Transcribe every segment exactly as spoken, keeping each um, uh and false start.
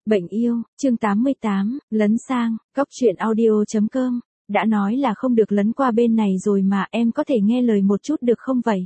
Bệnh yêu, chương tám mươi tám, lấn sang, góc truyện audio.com, đã nói là không được lấn qua bên này rồi mà em có thể nghe lời một chút được không vậy?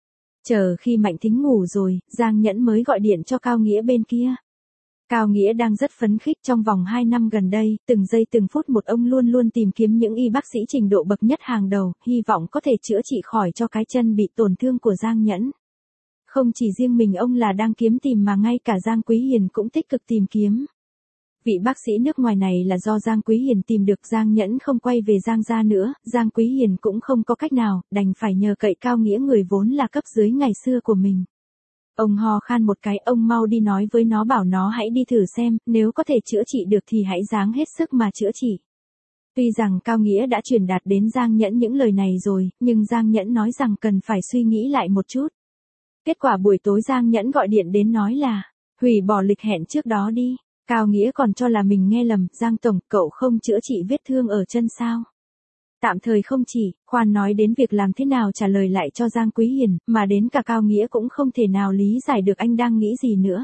Chờ khi Mạnh Thính ngủ rồi, Giang Nhẫn mới gọi điện cho Cao Nghĩa bên kia. Cao Nghĩa đang rất phấn khích trong vòng hai năm gần đây, từng giây từng phút một ông luôn luôn tìm kiếm những y bác sĩ trình độ bậc nhất hàng đầu, hy vọng có thể chữa trị khỏi cho cái chân bị tổn thương của Giang Nhẫn. Không chỉ riêng mình ông là đang kiếm tìm mà ngay cả Giang Quý Hiền cũng tích cực tìm kiếm. Vị bác sĩ nước ngoài này là do Giang Quý Hiền tìm được, Giang Nhẫn không quay về Giang gia nữa, Giang Quý Hiền cũng không có cách nào, đành phải nhờ cậy Cao Nghĩa người vốn là cấp dưới ngày xưa của mình. Ông ho khan một cái, ông mau đi nói với nó bảo nó hãy đi thử xem, nếu có thể chữa trị được thì hãy ráng hết sức mà chữa trị. Tuy rằng Cao Nghĩa đã truyền đạt đến Giang Nhẫn những lời này rồi, nhưng Giang Nhẫn nói rằng cần phải suy nghĩ lại một chút. Kết quả buổi tối Giang Nhẫn gọi điện đến nói là, hủy bỏ lịch hẹn trước đó đi. Cao Nghĩa còn cho là mình nghe lầm, Giang Tổng, cậu không chữa trị vết thương ở chân sao? Tạm thời không chỉ, khoan nói đến việc làm thế nào trả lời lại cho Giang Quý Hiền, mà đến cả Cao Nghĩa cũng không thể nào lý giải được anh đang nghĩ gì nữa.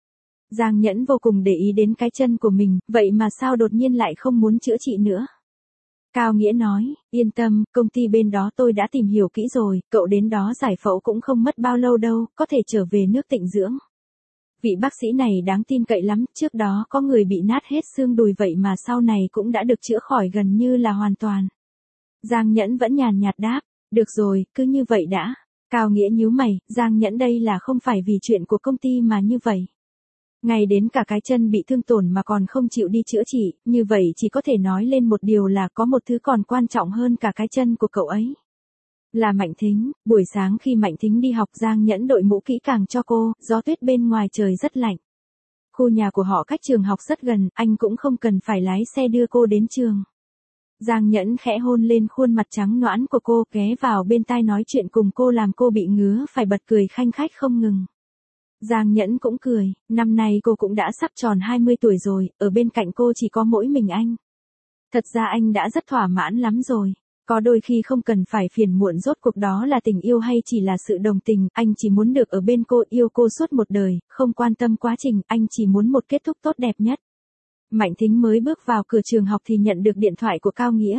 Giang Nhẫn vô cùng để ý đến cái chân của mình, vậy mà sao đột nhiên lại không muốn chữa trị nữa? Cao Nghĩa nói, yên tâm, công ty bên đó tôi đã tìm hiểu kỹ rồi, cậu đến đó giải phẫu cũng không mất bao lâu đâu, có thể trở về nước tịnh dưỡng. Vị bác sĩ này đáng tin cậy lắm, trước đó có người bị nát hết xương đùi vậy mà sau này cũng đã được chữa khỏi gần như là hoàn toàn. Giang Nhẫn vẫn nhàn nhạt đáp, được rồi, cứ như vậy đã. Cao Nghĩa nhíu mày, Giang Nhẫn đây là không phải vì chuyện của công ty mà như vậy. Ngay đến cả cái chân bị thương tổn mà còn không chịu đi chữa trị, như vậy chỉ có thể nói lên một điều là có một thứ còn quan trọng hơn cả cái chân của cậu ấy. Là Mạnh Thính. Buổi sáng khi Mạnh Thính đi học, Giang Nhẫn đội mũ kỹ càng cho cô, gió tuyết bên ngoài trời rất lạnh. Khu nhà của họ cách trường học rất gần, anh cũng không cần phải lái xe đưa cô đến trường. Giang Nhẫn khẽ hôn lên khuôn mặt trắng nõn của cô, ghé vào bên tai nói chuyện cùng cô làm cô bị ngứa phải bật cười khanh khách không ngừng. Giang Nhẫn cũng cười, năm nay cô cũng đã sắp tròn hai mươi tuổi rồi, ở bên cạnh cô chỉ có mỗi mình anh. Thật ra anh đã rất thỏa mãn lắm rồi. Có đôi khi không cần phải phiền muộn, rốt cuộc đó là tình yêu hay chỉ là sự đồng tình, anh chỉ muốn được ở bên cô, yêu cô suốt một đời, không quan tâm quá trình, anh chỉ muốn một kết thúc tốt đẹp nhất. Mạnh Thính mới bước vào cửa trường học thì nhận được điện thoại của Cao Nghĩa.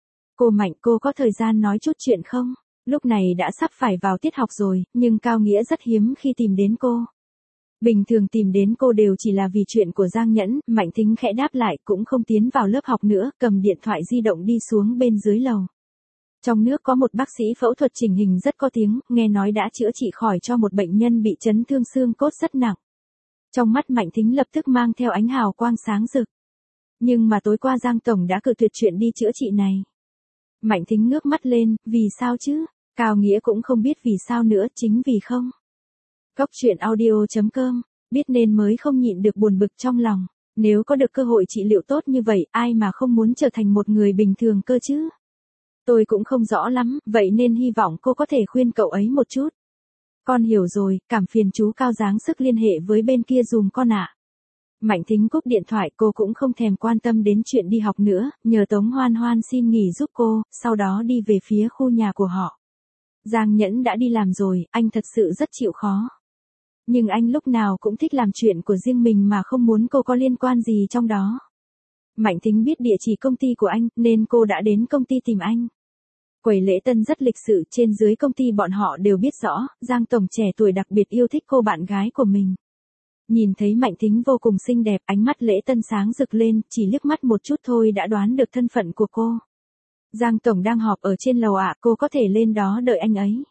Cô Mạnh, cô có thời gian nói chút chuyện không? Lúc này đã sắp phải vào tiết học rồi, nhưng Cao Nghĩa rất hiếm khi tìm đến cô. Bình thường tìm đến cô đều chỉ là vì chuyện của Giang Nhẫn, Mạnh Thính khẽ đáp lại cũng không tiến vào lớp học nữa, cầm điện thoại di động đi xuống bên dưới lầu. Trong nước có một bác sĩ phẫu thuật chỉnh hình rất có tiếng, nghe nói đã chữa trị khỏi cho một bệnh nhân bị chấn thương xương cốt rất nặng. Trong mắt Mạnh Thính lập tức mang theo ánh hào quang sáng rực. Nhưng mà tối qua Giang Tổng đã cự tuyệt chuyện đi chữa trị này. Mạnh Thính ngước mắt lên, vì sao chứ? Cao Nghĩa cũng không biết vì sao nữa, chính vì không. Góc truyện audio.com, biết nên mới không nhịn được buồn bực trong lòng. Nếu có được cơ hội trị liệu tốt như vậy, ai mà không muốn trở thành một người bình thường cơ chứ? Tôi cũng không rõ lắm, vậy nên hy vọng cô có thể khuyên cậu ấy một chút. Con hiểu rồi, cảm phiền chú Cao dáng sức liên hệ với bên kia dùm con ạ. Mạnh Thính cúp điện thoại, cô cũng không thèm quan tâm đến chuyện đi học nữa, nhờ Tống Hoan Hoan xin nghỉ giúp cô, sau đó đi về phía khu nhà của họ. Giang Nhẫn đã đi làm rồi, anh thật sự rất chịu khó. Nhưng anh lúc nào cũng thích làm chuyện của riêng mình mà không muốn cô có liên quan gì trong đó. Mạnh Thính biết địa chỉ công ty của anh, nên cô đã đến công ty tìm anh. Quầy lễ tân rất lịch sự, trên dưới công ty bọn họ đều biết rõ, Giang Tổng trẻ tuổi đặc biệt yêu thích cô bạn gái của mình. Nhìn thấy Mạnh Thính vô cùng xinh đẹp, ánh mắt lễ tân sáng rực lên, chỉ liếc mắt một chút thôi đã đoán được thân phận của cô. Giang Tổng đang họp ở trên lầu ạ, cô có thể lên đó đợi anh ấy.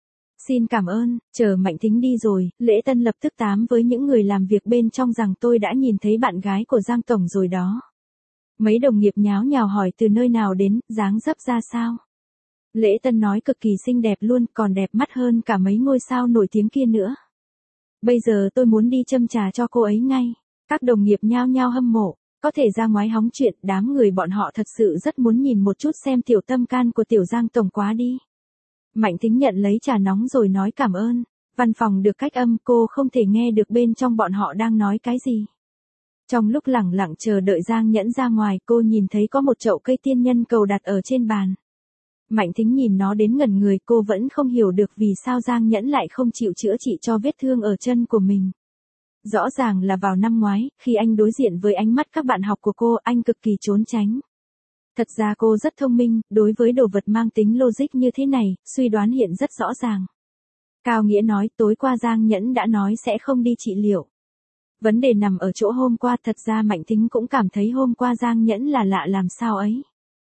Xin cảm ơn, chờ Mạnh Thính đi rồi, lễ tân lập tức tám với những người làm việc bên trong rằng tôi đã nhìn thấy bạn gái của Giang Tổng rồi đó. Mấy đồng nghiệp nháo nhào hỏi từ nơi nào đến, dáng dấp ra sao. Lễ tân nói cực kỳ xinh đẹp luôn, còn đẹp mắt hơn cả mấy ngôi sao nổi tiếng kia nữa. Bây giờ tôi muốn đi châm trà cho cô ấy ngay. Các đồng nghiệp nhao nhao hâm mộ, có thể ra ngoái hóng chuyện, đám người bọn họ thật sự rất muốn nhìn một chút xem tiểu tâm can của tiểu Giang Tổng quá đi. Mạnh Thính nhận lấy trà nóng rồi nói cảm ơn. Văn phòng được cách âm, cô không thể nghe được bên trong bọn họ đang nói cái gì. Trong lúc lẳng lặng chờ đợi Giang Nhẫn ra ngoài, cô nhìn thấy có một chậu cây tiên nhân cầu đặt ở trên bàn. Mạnh Thính nhìn nó đến ngẩn người, cô vẫn không hiểu được vì sao Giang Nhẫn lại không chịu chữa trị cho vết thương ở chân của mình. Rõ ràng là vào năm ngoái, khi anh đối diện với ánh mắt các bạn học của cô, anh cực kỳ trốn tránh. Thật ra cô rất thông minh, đối với đồ vật mang tính logic như thế này, suy đoán hiện rất rõ ràng. Cao Nghĩa nói tối qua Giang Nhẫn đã nói sẽ không đi trị liệu. Vấn đề nằm ở chỗ hôm qua, thật ra Mạnh Thính cũng cảm thấy hôm qua Giang Nhẫn là lạ làm sao ấy.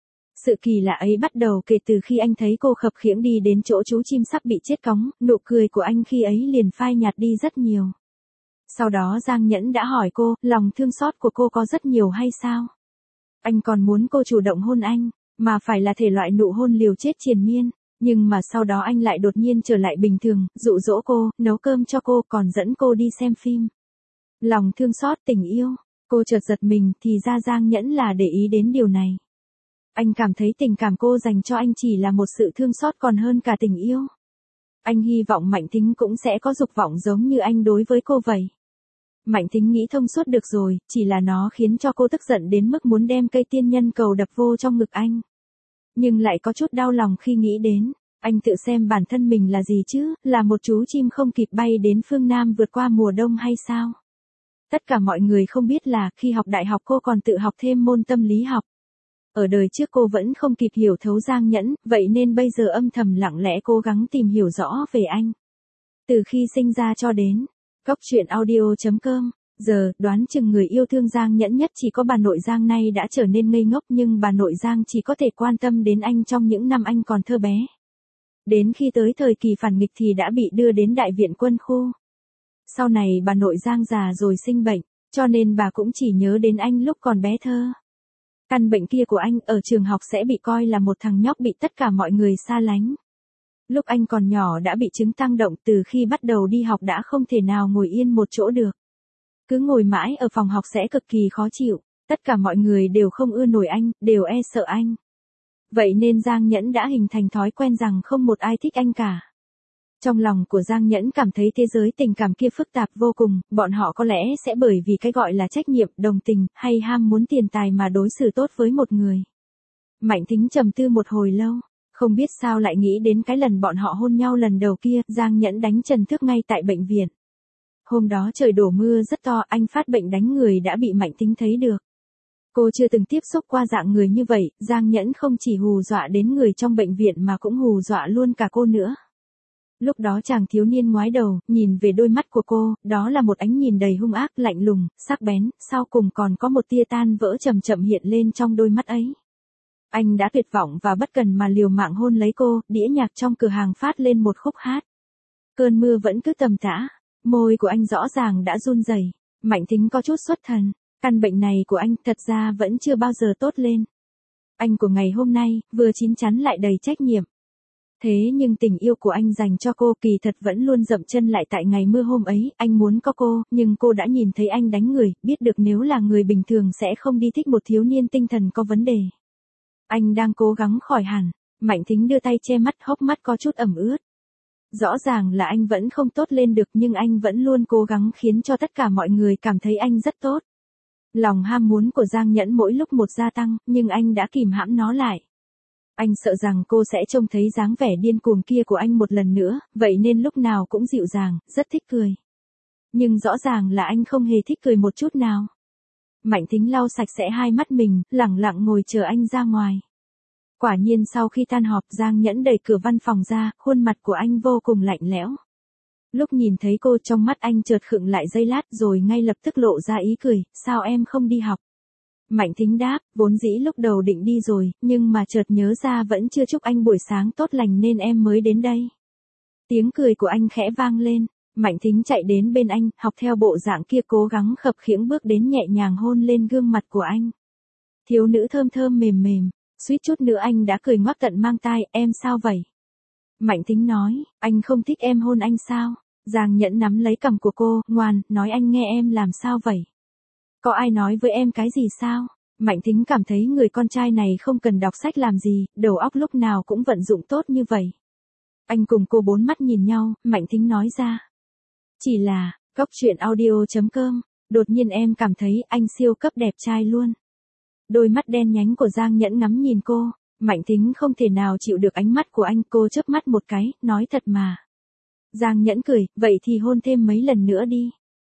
Sự kỳ lạ ấy bắt đầu kể từ khi anh thấy cô khập khiễng đi đến chỗ chú chim sắp bị chết cóng, nụ cười của anh khi ấy liền phai nhạt đi rất nhiều. Sau đó Giang Nhẫn đã hỏi cô, lòng thương xót của cô có rất nhiều hay sao? Anh còn muốn cô chủ động hôn anh, mà phải là thể loại nụ hôn liều chết triền miên. Nhưng mà sau đó anh lại đột nhiên trở lại bình thường, dụ dỗ cô, nấu cơm cho cô, còn dẫn cô đi xem phim. Lòng thương xót, tình yêu. Cô chợt giật mình, thì ra Giang Nhẫn là để ý đến điều này. Anh cảm thấy tình cảm cô dành cho anh chỉ là một sự thương xót còn hơn cả tình yêu. Anh hy vọng Mạnh Thính cũng sẽ có dục vọng giống như anh đối với cô vậy. Mạnh Thính nghĩ thông suốt được rồi, chỉ là nó khiến cho cô tức giận đến mức muốn đem cây tiên nhân cầu đập vô trong ngực anh. Nhưng lại có chút đau lòng khi nghĩ đến, anh tự xem bản thân mình là gì chứ, là một chú chim không kịp bay đến phương Nam vượt qua mùa đông hay sao? Tất cả mọi người không biết là, khi học đại học cô còn tự học thêm môn tâm lý học. Ở đời trước cô vẫn không kịp hiểu thấu Giang Nhẫn, vậy nên bây giờ âm thầm lặng lẽ cố gắng tìm hiểu rõ về anh. Từ khi sinh ra cho đến, cốc truyện audio chấm com, giờ, đoán chừng người yêu thương Giang Nhẫn nhất chỉ có bà nội Giang nay đã trở nên ngây ngốc, nhưng bà nội Giang chỉ có thể quan tâm đến anh trong những năm anh còn thơ bé. Đến khi tới thời kỳ phản nghịch thì đã bị đưa đến đại viện quân khu. Sau này bà nội Giang già rồi sinh bệnh, cho nên bà cũng chỉ nhớ đến anh lúc còn bé thơ. Căn bệnh kia của anh ở trường học sẽ bị coi là một thằng nhóc bị tất cả mọi người xa lánh. Lúc anh còn nhỏ đã bị chứng tăng động, từ khi bắt đầu đi học đã không thể nào ngồi yên một chỗ được. Cứ ngồi mãi ở phòng học sẽ cực kỳ khó chịu, tất cả mọi người đều không ưa nổi anh, đều e sợ anh. Vậy nên Giang Nhẫn đã hình thành thói quen rằng không một ai thích anh cả. Trong lòng của Giang Nhẫn cảm thấy thế giới tình cảm kia phức tạp vô cùng, bọn họ có lẽ sẽ bởi vì cái gọi là trách nhiệm, đồng tình, hay ham muốn tiền tài mà đối xử tốt với một người. Mạnh Thính trầm tư một hồi lâu, không biết sao lại nghĩ đến cái lần bọn họ hôn nhau lần đầu kia, Giang Nhẫn đánh Trần Thước ngay tại bệnh viện. Hôm đó trời đổ mưa rất to, anh phát bệnh đánh người đã bị Mạnh Thính thấy được. Cô chưa từng tiếp xúc qua dạng người như vậy, Giang Nhẫn không chỉ hù dọa đến người trong bệnh viện mà cũng hù dọa luôn cả cô nữa. Lúc đó chàng thiếu niên ngoái đầu, nhìn về đôi mắt của cô, đó là một ánh nhìn đầy hung ác, lạnh lùng, sắc bén, sau cùng còn có một tia tan vỡ chậm chậm hiện lên trong đôi mắt ấy. Anh đã tuyệt vọng và bất cần mà liều mạng hôn lấy cô, đĩa nhạc trong cửa hàng phát lên một khúc hát. Cơn mưa vẫn cứ tầm tã, môi của anh rõ ràng đã run rẩy. Mạnh Thính có chút xuất thần, căn bệnh này của anh thật ra vẫn chưa bao giờ tốt lên. Anh của ngày hôm nay, vừa chín chắn lại đầy trách nhiệm. Thế nhưng tình yêu của anh dành cho cô kỳ thật vẫn luôn dậm chân lại tại ngày mưa hôm ấy, anh muốn có cô, nhưng cô đã nhìn thấy anh đánh người, biết được nếu là người bình thường sẽ không đi thích một thiếu niên tinh thần có vấn đề. Anh đang cố gắng khỏi hẳn, Mạnh Thính đưa tay che mắt, hốc mắt có chút ẩm ướt. Rõ ràng là anh vẫn không tốt lên được, nhưng anh vẫn luôn cố gắng khiến cho tất cả mọi người cảm thấy anh rất tốt. Lòng ham muốn của Giang Nhẫn mỗi lúc một gia tăng, nhưng anh đã kìm hãm nó lại. Anh sợ rằng cô sẽ trông thấy dáng vẻ điên cuồng kia của anh một lần nữa, vậy nên lúc nào cũng dịu dàng, rất thích cười. Nhưng rõ ràng là anh không hề thích cười một chút nào. Mạnh Thính lau sạch sẽ hai mắt mình, lẳng lặng ngồi chờ anh ra ngoài. Quả nhiên sau khi tan họp, Giang Nhẫn đẩy cửa văn phòng ra, khuôn mặt của anh vô cùng lạnh lẽo. Lúc nhìn thấy cô, trong mắt anh chợt khựng lại giây lát rồi ngay lập tức lộ ra ý cười, sao em không đi học? Mạnh Thính đáp, vốn dĩ lúc đầu định đi rồi, nhưng mà chợt nhớ ra vẫn chưa chúc anh buổi sáng tốt lành nên em mới đến đây. Tiếng cười của anh khẽ vang lên, Mạnh Thính chạy đến bên anh, học theo bộ dạng kia cố gắng khập khiễng bước đến nhẹ nhàng hôn lên gương mặt của anh. Thiếu nữ thơm thơm mềm mềm, suýt chút nữa anh đã cười ngoác tận mang tai, em sao vậy? Mạnh Thính nói, anh không thích em hôn anh sao? Giang Nhẫn nắm lấy cằm của cô, ngoan, nói anh nghe em làm sao vậy? Có ai nói với em cái gì sao? Mạnh Thính cảm thấy người con trai này không cần đọc sách làm gì, đầu óc lúc nào cũng vận dụng tốt như vậy. Anh cùng cô bốn mắt nhìn nhau, Mạnh Thính nói ra. Chỉ là, cốc truyện audio chấm com, đột nhiên em cảm thấy anh siêu cấp đẹp trai luôn. Đôi mắt đen nhánh của Giang Nhẫn ngắm nhìn cô, Mạnh Thính không thể nào chịu được ánh mắt của anh, cô chớp mắt một cái, nói thật mà. Giang Nhẫn cười, vậy thì hôn thêm mấy lần nữa đi.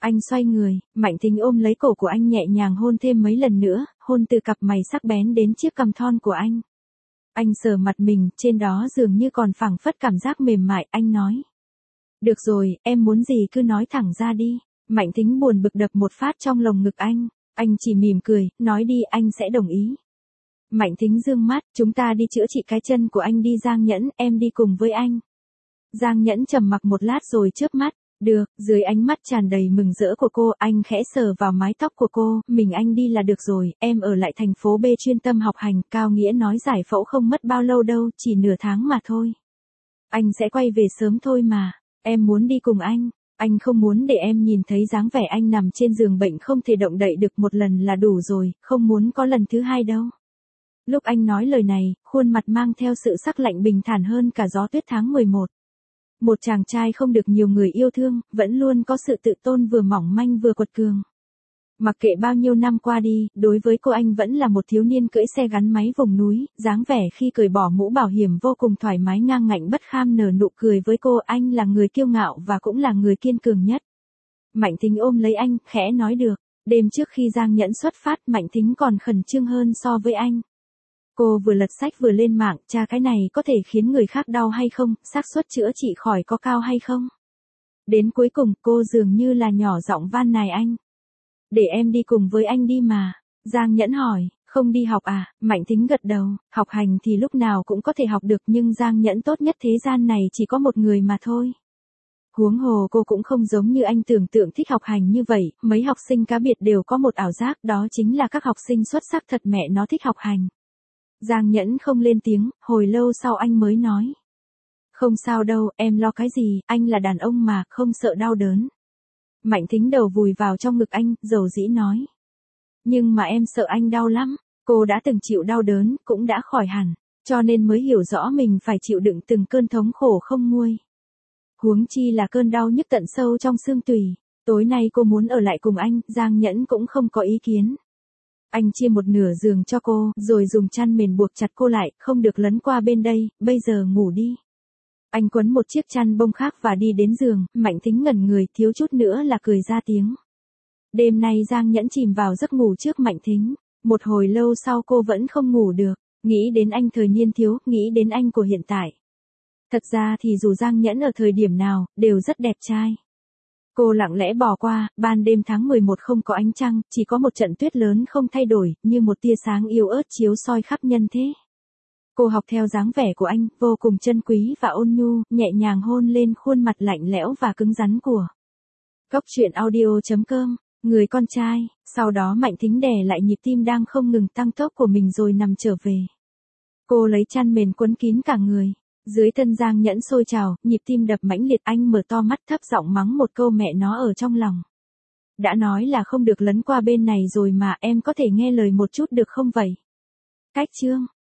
Anh xoay người, Mạnh Thính ôm lấy cổ của anh nhẹ nhàng hôn thêm mấy lần nữa, hôn từ cặp mày sắc bén đến chiếc cằm thon của anh. Anh sờ mặt mình, trên đó dường như còn phảng phất cảm giác mềm mại, anh nói. Được rồi, em muốn gì cứ nói thẳng ra đi. Mạnh Thính buồn bực đập một phát trong lồng ngực anh. Anh chỉ mỉm cười, nói đi anh sẽ đồng ý. Mạnh Thính dương mắt, chúng ta đi chữa trị cái chân của anh đi Giang Nhẫn, em đi cùng với anh. Giang Nhẫn trầm mặc một lát rồi chớp mắt. Được, dưới ánh mắt tràn đầy mừng rỡ của cô, anh khẽ sờ vào mái tóc của cô, mình anh đi là được rồi, em ở lại thành phố B chuyên tâm học hành, Cao Nghĩa nói giải phẫu không mất bao lâu đâu, chỉ nửa tháng mà thôi. Anh sẽ quay về sớm thôi mà, em muốn đi cùng anh, anh không muốn để em nhìn thấy dáng vẻ anh nằm trên giường bệnh không thể động đậy được một lần là đủ rồi, không muốn có lần thứ hai đâu. Lúc anh nói lời này, khuôn mặt mang theo sự sắc lạnh bình thản hơn cả gió tuyết tháng mười một. Một chàng trai không được nhiều người yêu thương, vẫn luôn có sự tự tôn vừa mỏng manh vừa quật cường. Mặc kệ bao nhiêu năm qua đi, đối với cô anh vẫn là một thiếu niên cưỡi xe gắn máy vùng núi, dáng vẻ khi cởi bỏ mũ bảo hiểm vô cùng thoải mái ngang ngạnh bất kham nở nụ cười với cô, anh là người kiêu ngạo và cũng là người kiên cường nhất. Mạnh Thính ôm lấy anh, khẽ nói được. Đêm trước khi Giang Nhẫn xuất phát, Mạnh Thính còn khẩn trương hơn so với anh. Cô vừa lật sách vừa lên mạng, tra cái này có thể khiến người khác đau hay không, xác suất chữa trị khỏi có cao hay không. Đến cuối cùng, cô dường như là nhỏ giọng van nài anh. Để em đi cùng với anh đi mà. Giang Nhẫn hỏi, không đi học à, Mạnh Thính gật đầu, học hành thì lúc nào cũng có thể học được nhưng Giang Nhẫn tốt nhất thế gian này chỉ có một người mà thôi. Huống hồ cô cũng không giống như anh tưởng tượng thích học hành như vậy, mấy học sinh cá biệt đều có một ảo giác, đó chính là các học sinh xuất sắc thật mẹ nó thích học hành. Giang Nhẫn không lên tiếng, hồi lâu sau anh mới nói. Không sao đâu, em lo cái gì, anh là đàn ông mà, không sợ đau đớn. Mạnh Thính đầu vùi vào trong ngực anh, dầu dĩ nói. Nhưng mà em sợ anh đau lắm, cô đã từng chịu đau đớn, cũng đã khỏi hẳn, cho nên mới hiểu rõ mình phải chịu đựng từng cơn thống khổ không nguôi. Huống chi là cơn đau nhức tận sâu trong xương tủy. Tối nay cô muốn ở lại cùng anh, Giang Nhẫn cũng không có ý kiến. Anh chia một nửa giường cho cô, rồi dùng chăn mền buộc chặt cô lại, không được lấn qua bên đây, bây giờ ngủ đi. Anh quấn một chiếc chăn bông khác và đi đến giường, Mạnh Thính ngẩn người, thiếu chút nữa là cười ra tiếng. Đêm nay Giang Nhẫn chìm vào giấc ngủ trước Mạnh Thính. Một hồi lâu sau cô vẫn không ngủ được, nghĩ đến anh thời niên thiếu, nghĩ đến anh của hiện tại. Thật ra thì dù Giang Nhẫn ở thời điểm nào, đều rất đẹp trai. Cô lặng lẽ bỏ qua, ban đêm tháng mười một không có ánh trăng, chỉ có một trận tuyết lớn không thay đổi, như một tia sáng yếu ớt chiếu soi khắp nhân thế. Cô học theo dáng vẻ của anh, vô cùng chân quý và ôn nhu, nhẹ nhàng hôn lên khuôn mặt lạnh lẽo và cứng rắn của. Cốc truyện audio chấm com, người con trai, sau đó Mạnh Thính đè lại nhịp tim đang không ngừng tăng tốc của mình rồi nằm trở về. Cô lấy chăn mền quấn kín cả người. Dưới thân Giang Nhẫn sôi trào, nhịp tim đập mãnh liệt, anh mở to mắt thấp giọng mắng một câu mẹ nó ở trong lòng. Đã nói là không được lấn qua bên này rồi mà, em có thể nghe lời một chút được không vậy? Cách chương